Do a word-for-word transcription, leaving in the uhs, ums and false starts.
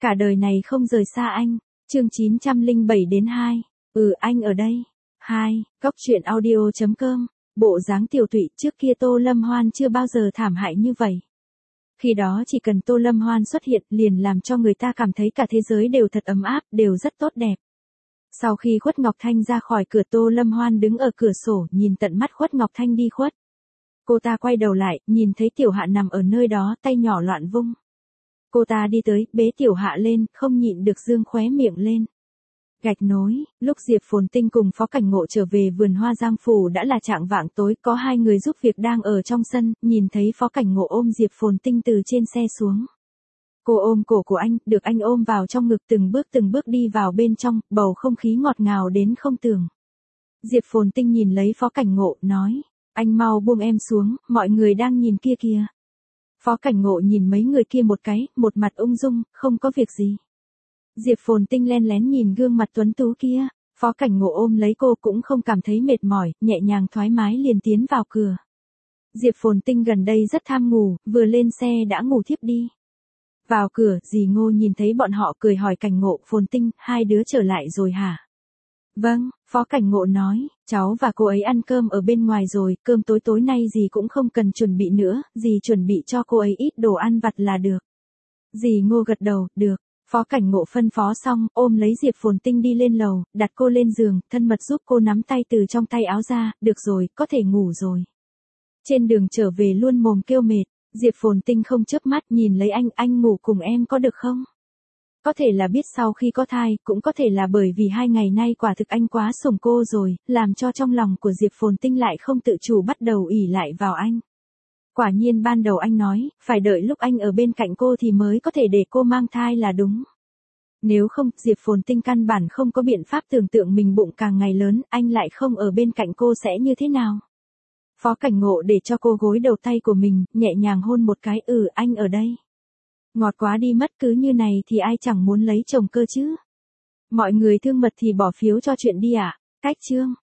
Cả đời này không rời xa anh. Chương chín trăm lẻ bảy đến hai. Ừ, anh ở đây. hai. Góc truyện audio chấm com. Bộ dáng tiểu tụy, trước kia Tô Lâm Hoan chưa bao giờ thảm hại như vậy. Khi đó chỉ cần Tô Lâm Hoan xuất hiện liền làm cho người ta cảm thấy cả thế giới đều thật ấm áp, đều rất tốt đẹp. Sau khi Khuất Ngọc Thanh ra khỏi cửa, Tô Lâm Hoan đứng ở cửa sổ nhìn tận mắt Khuất Ngọc Thanh đi khuất. Cô ta quay đầu lại, nhìn thấy Tiểu Hạ nằm ở nơi đó, tay nhỏ loạn vung. Cô ta đi tới, bế Tiểu Hạ lên, không nhịn được dương khóe miệng lên. Gạch nối, lúc Diệp Phồn Tinh cùng Phó Cảnh Ngộ trở về vườn hoa Giang Phủ đã là chạng vạng tối, có hai người giúp việc đang ở trong sân, nhìn thấy Phó Cảnh Ngộ ôm Diệp Phồn Tinh từ trên xe xuống. Cô ôm cổ của anh, được anh ôm vào trong ngực, từng bước từng bước đi vào bên trong, bầu không khí ngọt ngào đến không tưởng. Diệp Phồn Tinh nhìn lấy Phó Cảnh Ngộ, nói, anh mau buông em xuống, mọi người đang nhìn kia kìa. Phó Cảnh Ngộ nhìn mấy người kia một cái, một mặt ung dung, không có việc gì. Diệp Phồn Tinh len lén nhìn gương mặt tuấn tú kia, Phó Cảnh Ngộ ôm lấy cô cũng không cảm thấy mệt mỏi, nhẹ nhàng thoải mái liền tiến vào cửa. Diệp Phồn Tinh gần đây rất tham ngủ, vừa lên xe đã ngủ thiếp đi. Vào cửa, dì Ngô nhìn thấy bọn họ cười hỏi Cảnh Ngộ, Phồn Tinh, hai đứa trở lại rồi hả? Vâng, Phó Cảnh Ngộ nói, cháu và cô ấy ăn cơm ở bên ngoài rồi, cơm tối tối nay dì cũng không cần chuẩn bị nữa, dì chuẩn bị cho cô ấy ít đồ ăn vặt là được. Dì Ngô gật đầu, được. Phó Cảnh Ngộ phân phó xong, ôm lấy Diệp Phồn Tinh đi lên lầu, đặt cô lên giường, thân mật giúp cô nắm tay từ trong tay áo ra, được rồi, có thể ngủ rồi. Trên đường trở về luôn mồm kêu mệt, Diệp Phồn Tinh không chớp mắt nhìn lấy anh, anh ngủ cùng em có được không? Có thể là biết sau khi có thai, cũng có thể là bởi vì hai ngày nay quả thực anh quá sủng cô rồi, làm cho trong lòng của Diệp Phồn Tinh lại không tự chủ bắt đầu ỷ lại vào anh. Quả nhiên ban đầu anh nói, phải đợi lúc anh ở bên cạnh cô thì mới có thể để cô mang thai là đúng. Nếu không, Diệp Phồn Tinh căn bản không có biện pháp tưởng tượng mình bụng càng ngày lớn, anh lại không ở bên cạnh cô sẽ như thế nào. Phó Cảnh Ngộ để cho cô gối đầu tay của mình, nhẹ nhàng hôn một cái, ừ, anh ở đây. Ngọt quá đi mất, cứ như này thì ai chẳng muốn lấy chồng cơ chứ. Mọi người thương mật thì bỏ phiếu cho chuyện đi ạ. À? Cách chương.